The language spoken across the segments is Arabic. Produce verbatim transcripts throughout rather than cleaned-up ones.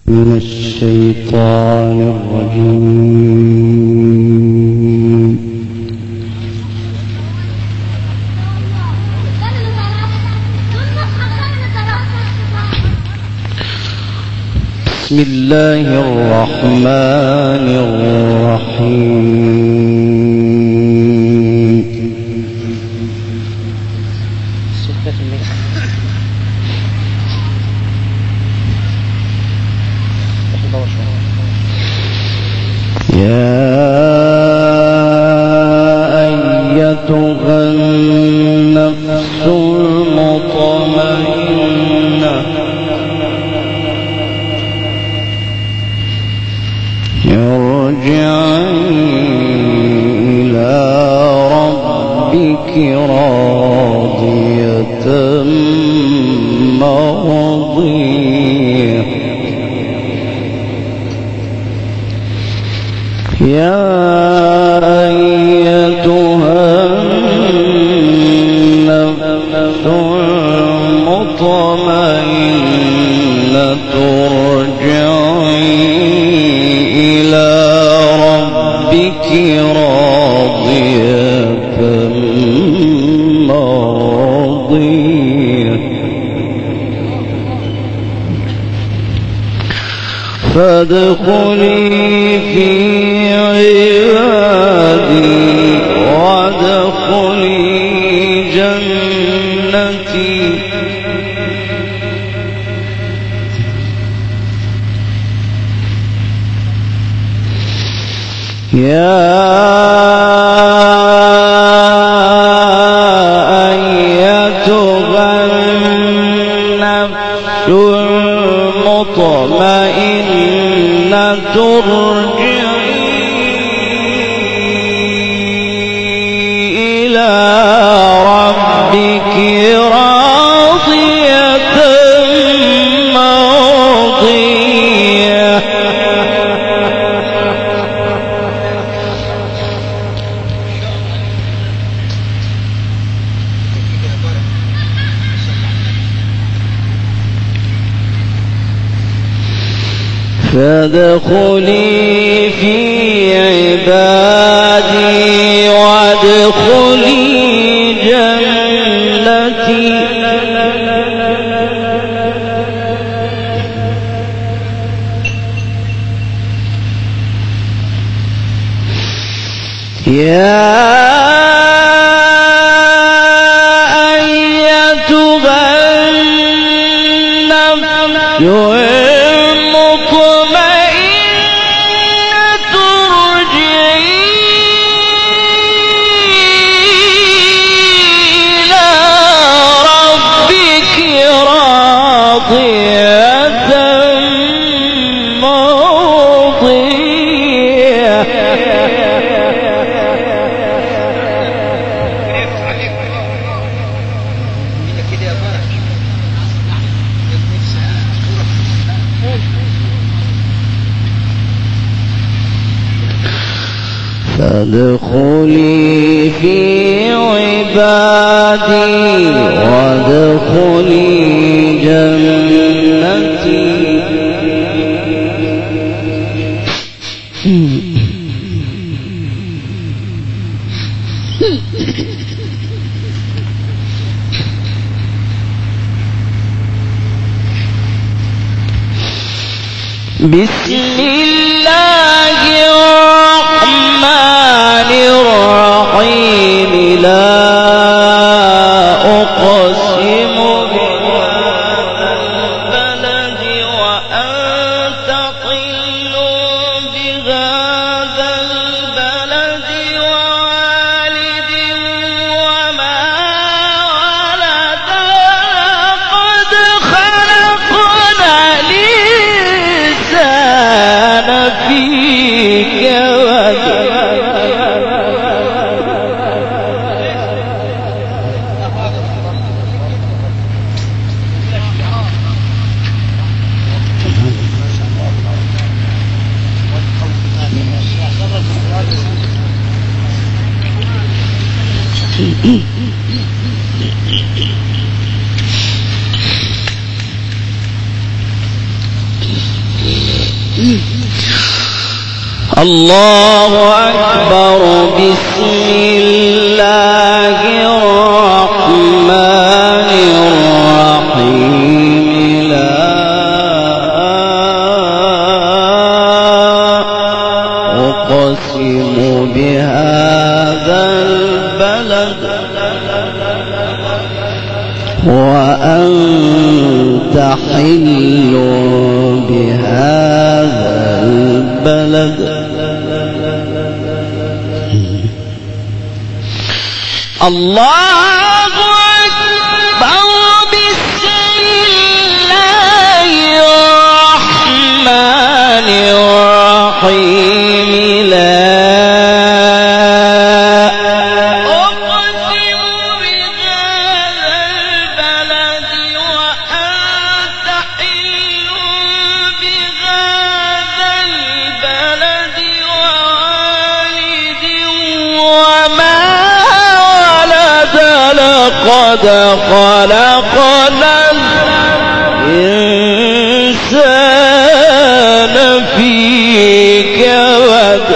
من الشيطان الرجيم. بسم الله الرحمن الرحيم. يا أيتها النفس المطمئنة ارجعي إلى ربك راضية مرضية. يا أيتها النفس المطمئنة ارجعي إلى ربك راضية مرضية. فادخلي في عبادي وادخلي جنتي. يا أيتها النفس المطمئنة ارجعي إلى ربك راضية مرضية. فادخلي في عبادي وادخلي جنتي. يا أيتها النفس فادخلي في عبادي وادخلي جنتي. بسم الله الرحمن الرحيم. لا أقسم بهذا البلد وأنت حل بهذا البلد ووالد وما ولد. قد خلقنا الإنسان في كبد. الله أكبر. بسم الله الرحمن الرحيم. لا أقسم بهذا البلد وأنت حل بهذا البلد. الله أكبر. بسم الله الرحمن الرحيم. لا أقسم بهذا البلد وأنت حل بهذا البلد ووالد وما لقد خلقنا الإنسان في كبد.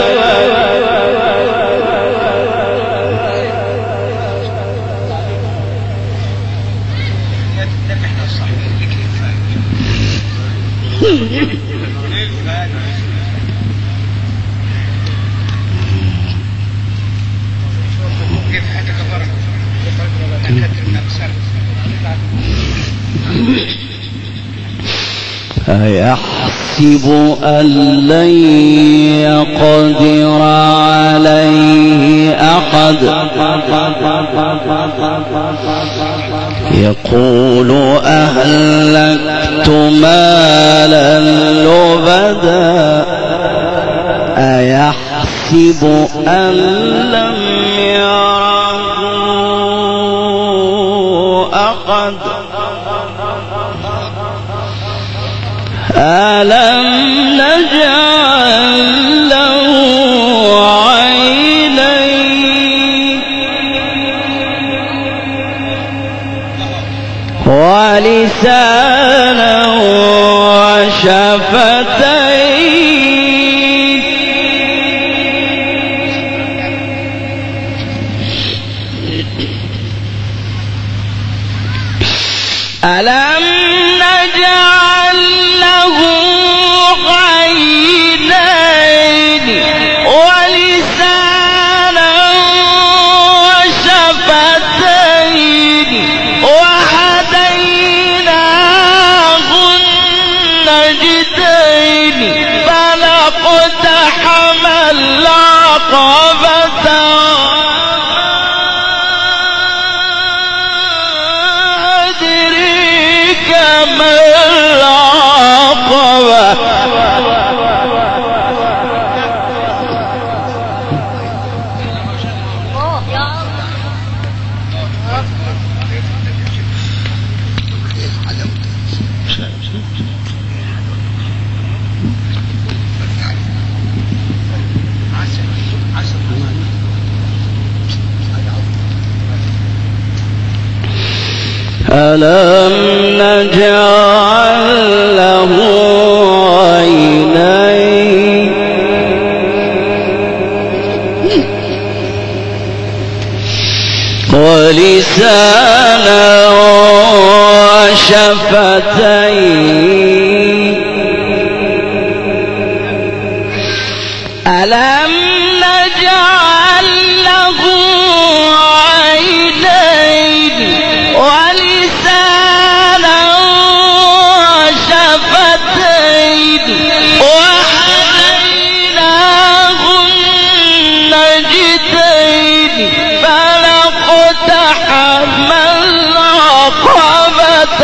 أيحسب أن لن يقدر عليه أحد يقول أهلكت مالا لبدا أيحسب أن لم يره أحد ألم نجعل له عينين ولسانا وشفتين ألم نجعل له عينين ولسانا وشفتين وهديناه النجدين فلاقتحم العقبة أدريك ما العقبة ألم نجعل له عينين ولسانا وشفتين ألم نجعل له عينين ولسانا وشفتين وهديناه النجدين فلاقتحم العقبة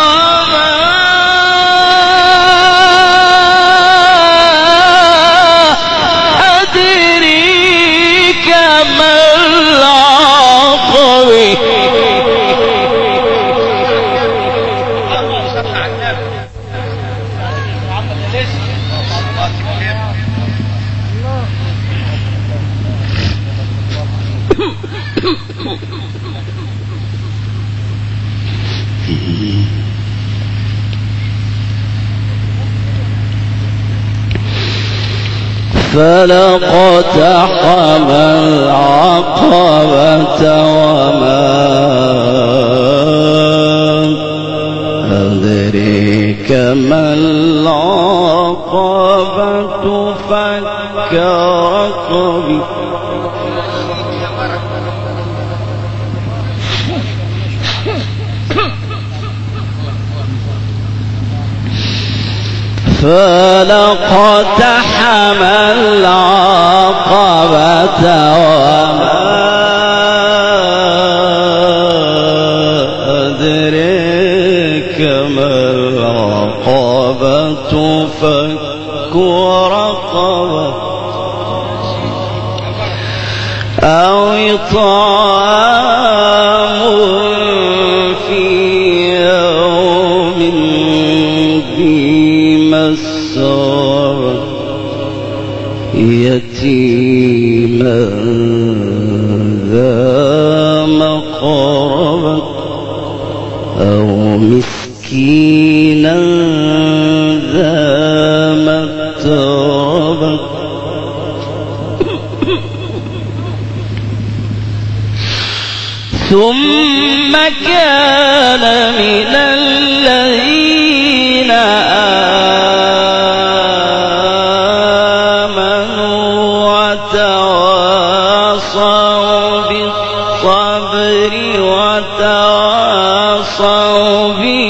أدريك ما العقبة فلقتحم العقبة وما أدريك ما العقبة فك رقبة فلقتحم العقبة وما أدريك ما العقبة فك رقبة أو إطعام في يوم ذي مسغبة يتيما ذا مقربة أو مسكينا ذا متربة ثم كان من الذين آمنوا وتواصوا بالصبر وتواصوا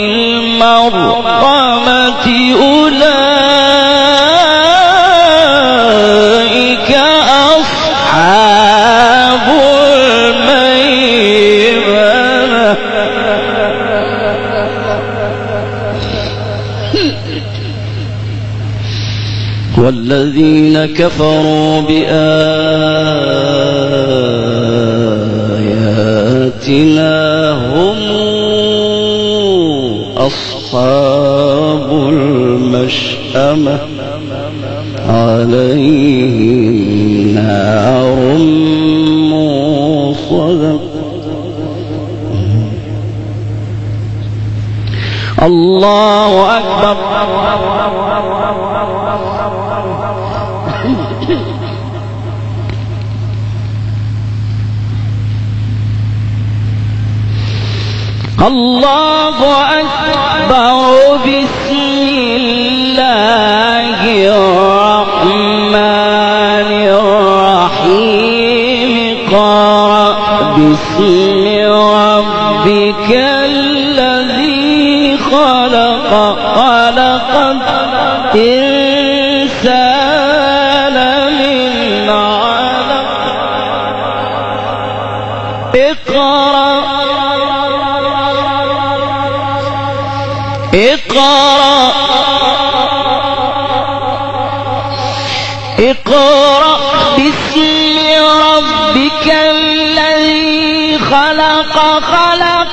بالمرحمة أولئك أصحاب الميمنة والذين كفروا بآياتنا هم أصحاب المشأمة عليهم نار موصدة الله أكبر الله أكبر بسم الله الرحمن الرحيم قرأ باسم ربك الذي خلق خلق الإنسان من علق اقرأ اقرأ اقرأ باسم ربك الذي خلق خلق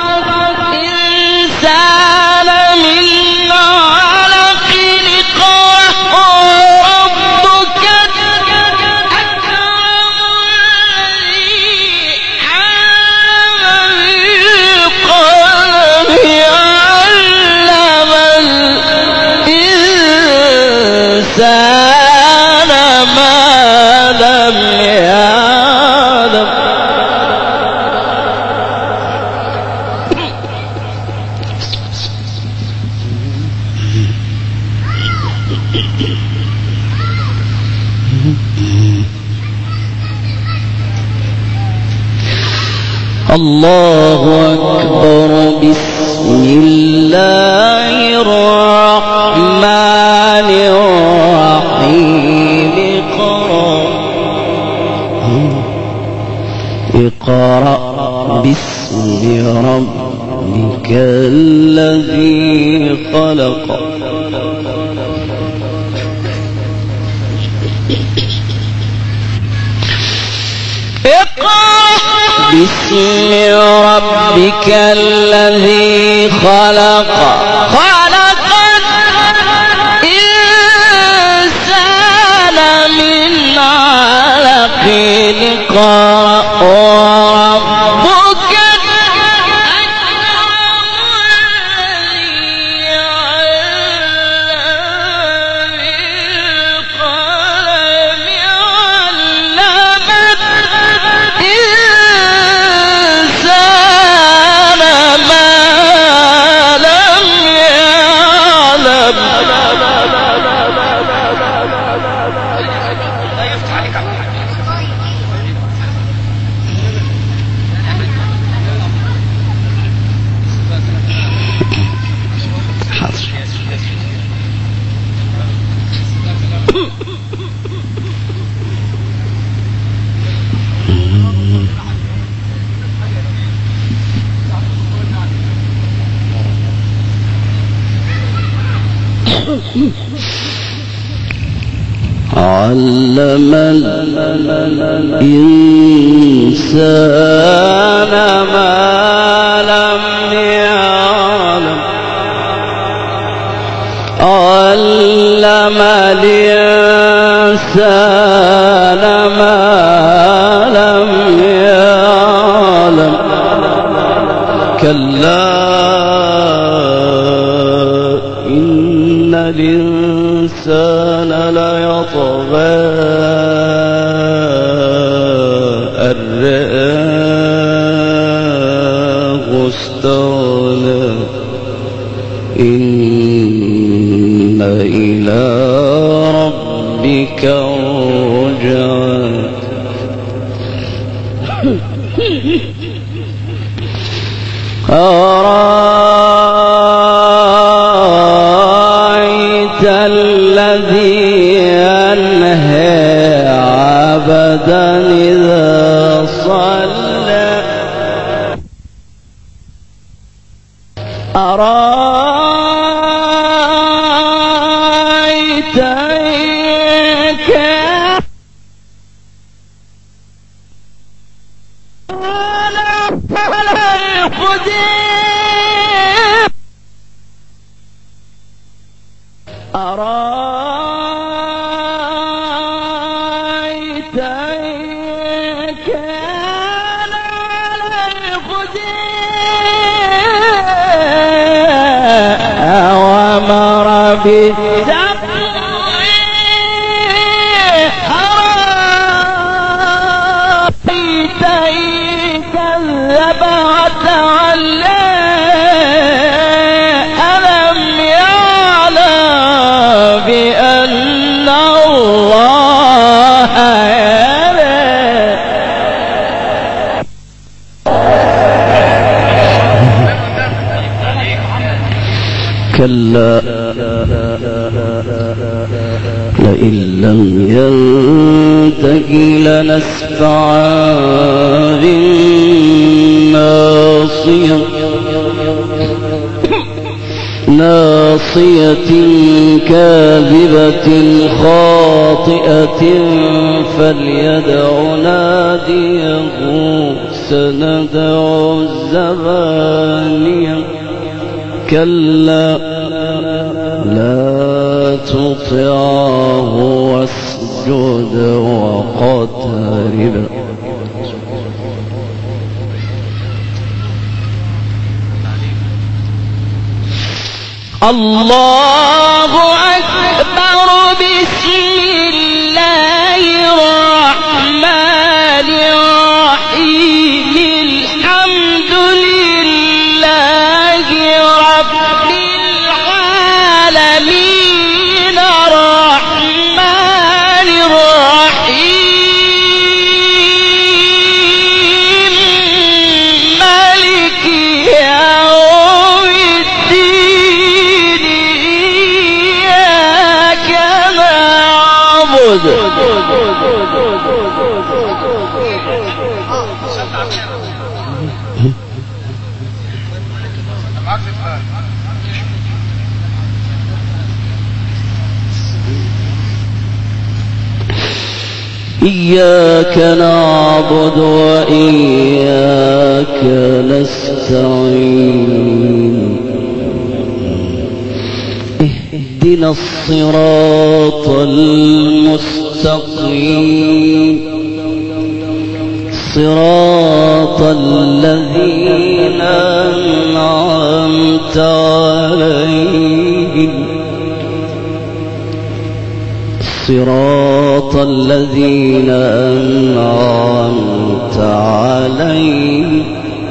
الإنسان من علق اقرأ ربك الأكرم الذي علم بالقلم علم الإنسان ما لم يعلم الله أكبر بسم الله الرحمن الرحيم اقرأ باسم ربك الذي خلق باسم ربك الذي خلق خلق الإنسان من علق اقرأ ربك الذي علم بالقلم علم الإنسان ما لم يعلم علم الإنسان ما لم يعلم كلا إن الإنسان ليطغى أن رآه استغنى إن إلى ربك الرجعى أرأيت الذي ينهى عبدا إذا صلى أرأيت إن كان أرأيت إن كان على الهدى وأمر بالتقوى أرأيت إن كذب وتولى ألم يعلم بأن الله يرى كلا لئن لم ينته لنسفعا بالناصية ناصية كاذبة خاطئة فليدع ناديه سندع الزبانية كلا لا تطعه واسجد واقترب الله أكبر بسم الله الرحمن الرحيم الحمد لله رب العالمين الرحمن الرحيم مالك يوم الدين إياك نعبد إياك نعبد وإياك نستعين اهدنا الصراط المستقيم صراط الذين أنعمت عليهم صراط الذين أنعمت عليهم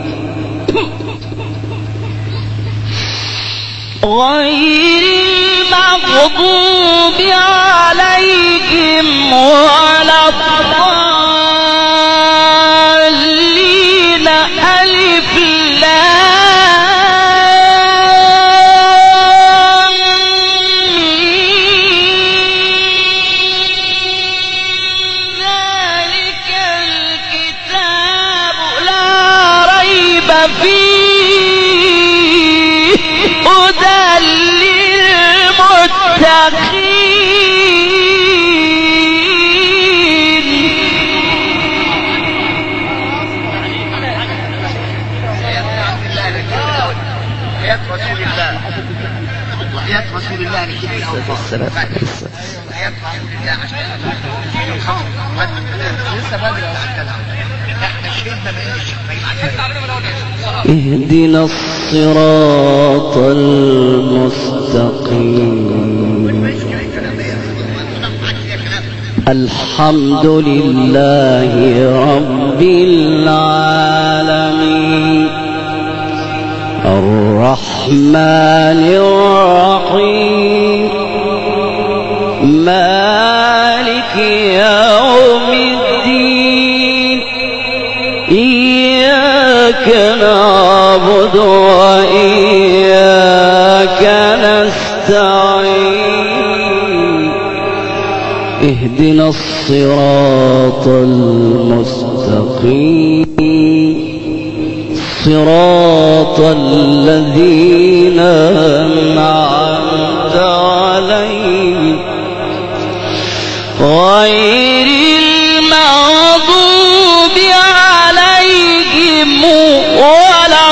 غير المغضوب عليهم ولا الضالين ألف لام ذلك الكتاب لا ريب فيه هدى للمتقين آيات رسول الله لكل الأوطان بعد آيات رسول الله عشان الخمر لسه بدري احنا شهدنا اهدنا الصراط المستقيم الحمد لله رب العالمين الرحمن الرحيم مالك يوم الدين إياك نعبد وإياك نستعين اهدنا الصراط المستقيم صراط الذين أنعمت عليهم غير المغضوب عليهم ولا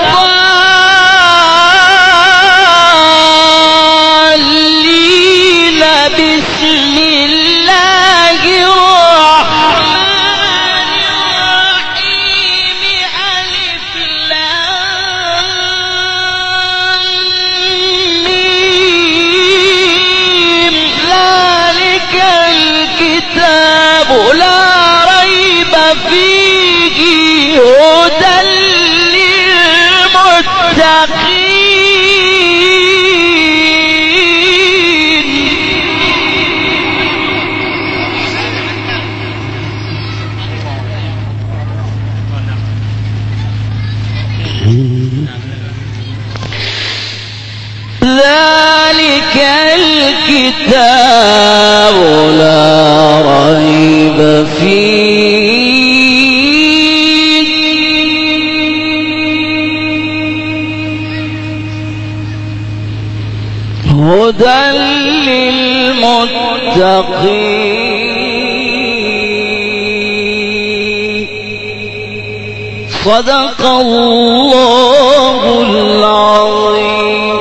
الضالين بسم الله الرحمن الرحيم ألف لام ميم ذلك الكتاب لا ريب فيه هدى للمتقين ذلك الكتاب لا ريب فيه هدى للمتقين صدق الله العظيم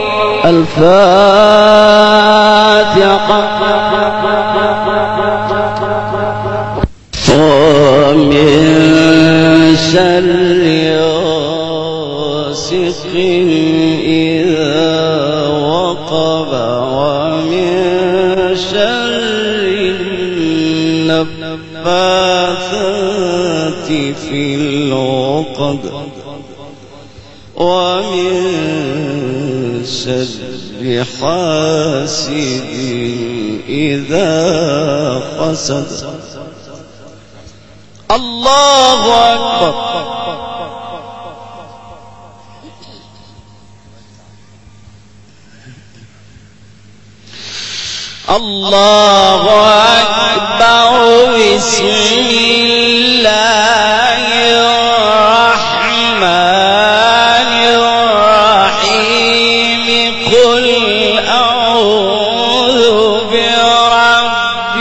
الفاتحة ومن شر غاسق إذا وقب ومن شر النفاثات في العقد ومن شر حاسد إذا حسد الله أكبر الله أكبر بسم الله الرحمن الرحيم قل أعوذ برب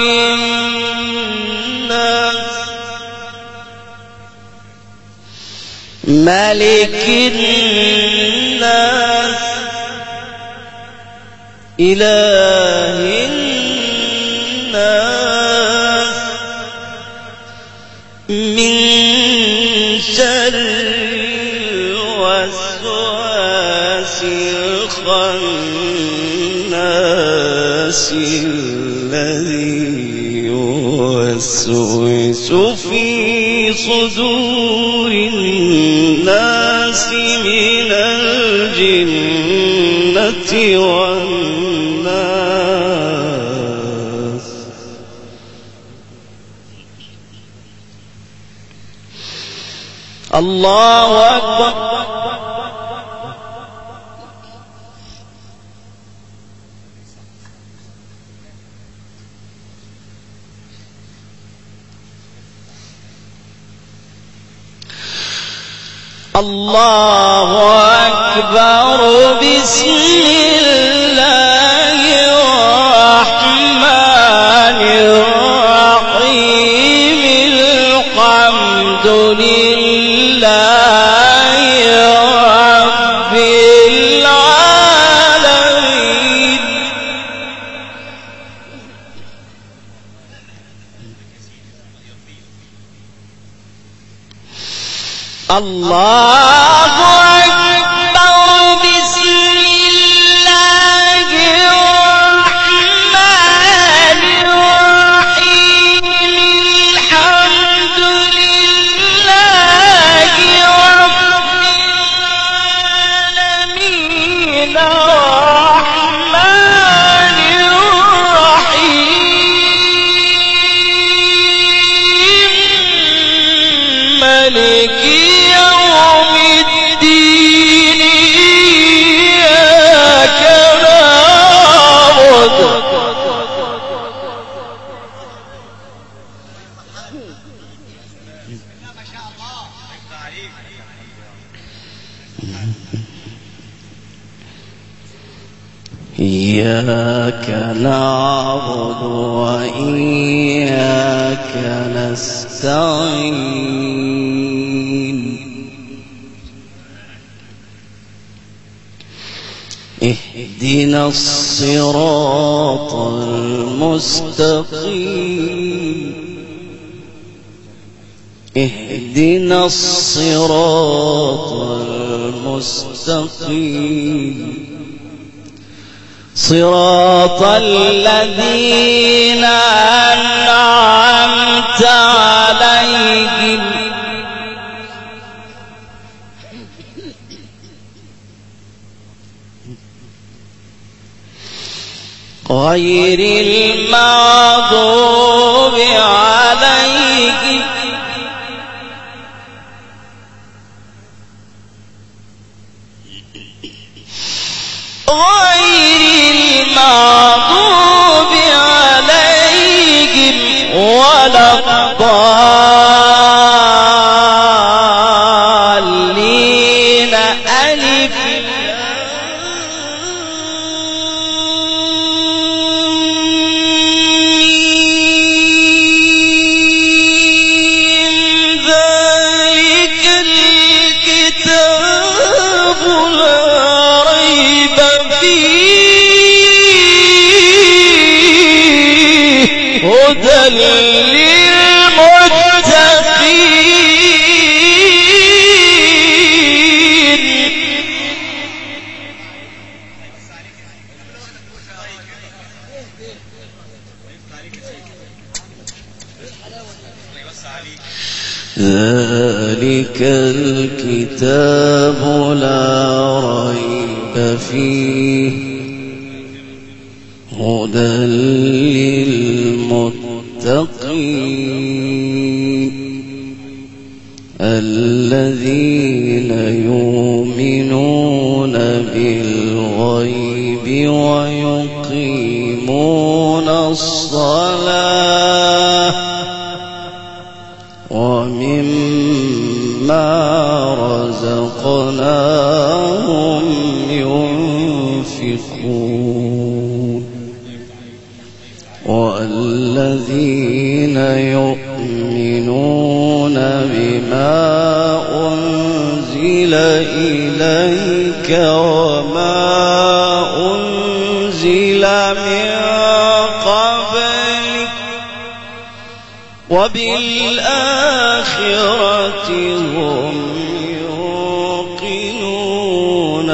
الناس ملك الناس إله الناس من شر الوسواس الخناس الذي يوسوس في صدور الناس من الجنة والناس الله أكبر الله أكبر بسم الله الرحمن الرحيم الحمد لله رب العالمين الله أكبر بسم الله الرحمن الرحيم الحمد لله رب العالمين الرحمن الرحيم مالك يوم الدين إياك نعبد إياك نعبد وإياك نستعين اهدنا الصراط المستقيم اهدنا الصراط المستقيم صراط الذين أنعمت عليهم غير المغضوب عليهم غير المغضوب عليهم ولا الضالين ألف ذلك الكتاب لا ريب فيه هدى للمتقين ذلك الكتاب لا ريب فيه هدى للمتقين الذين يؤمنون بالغيب ويقيمون الصلاة ومما رزقناهم ينفقون والذين يؤمنون بما أنزل إليك وما أنزل من قبلك وبالآخرة هم يوقنون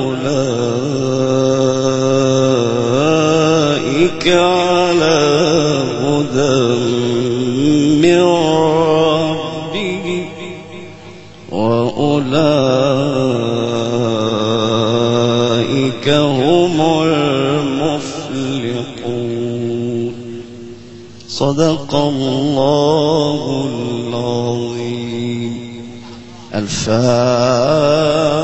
أولئك على هدى من ربهم وأولئك هم المفلحون صدق الله العظيم. الفاتحة.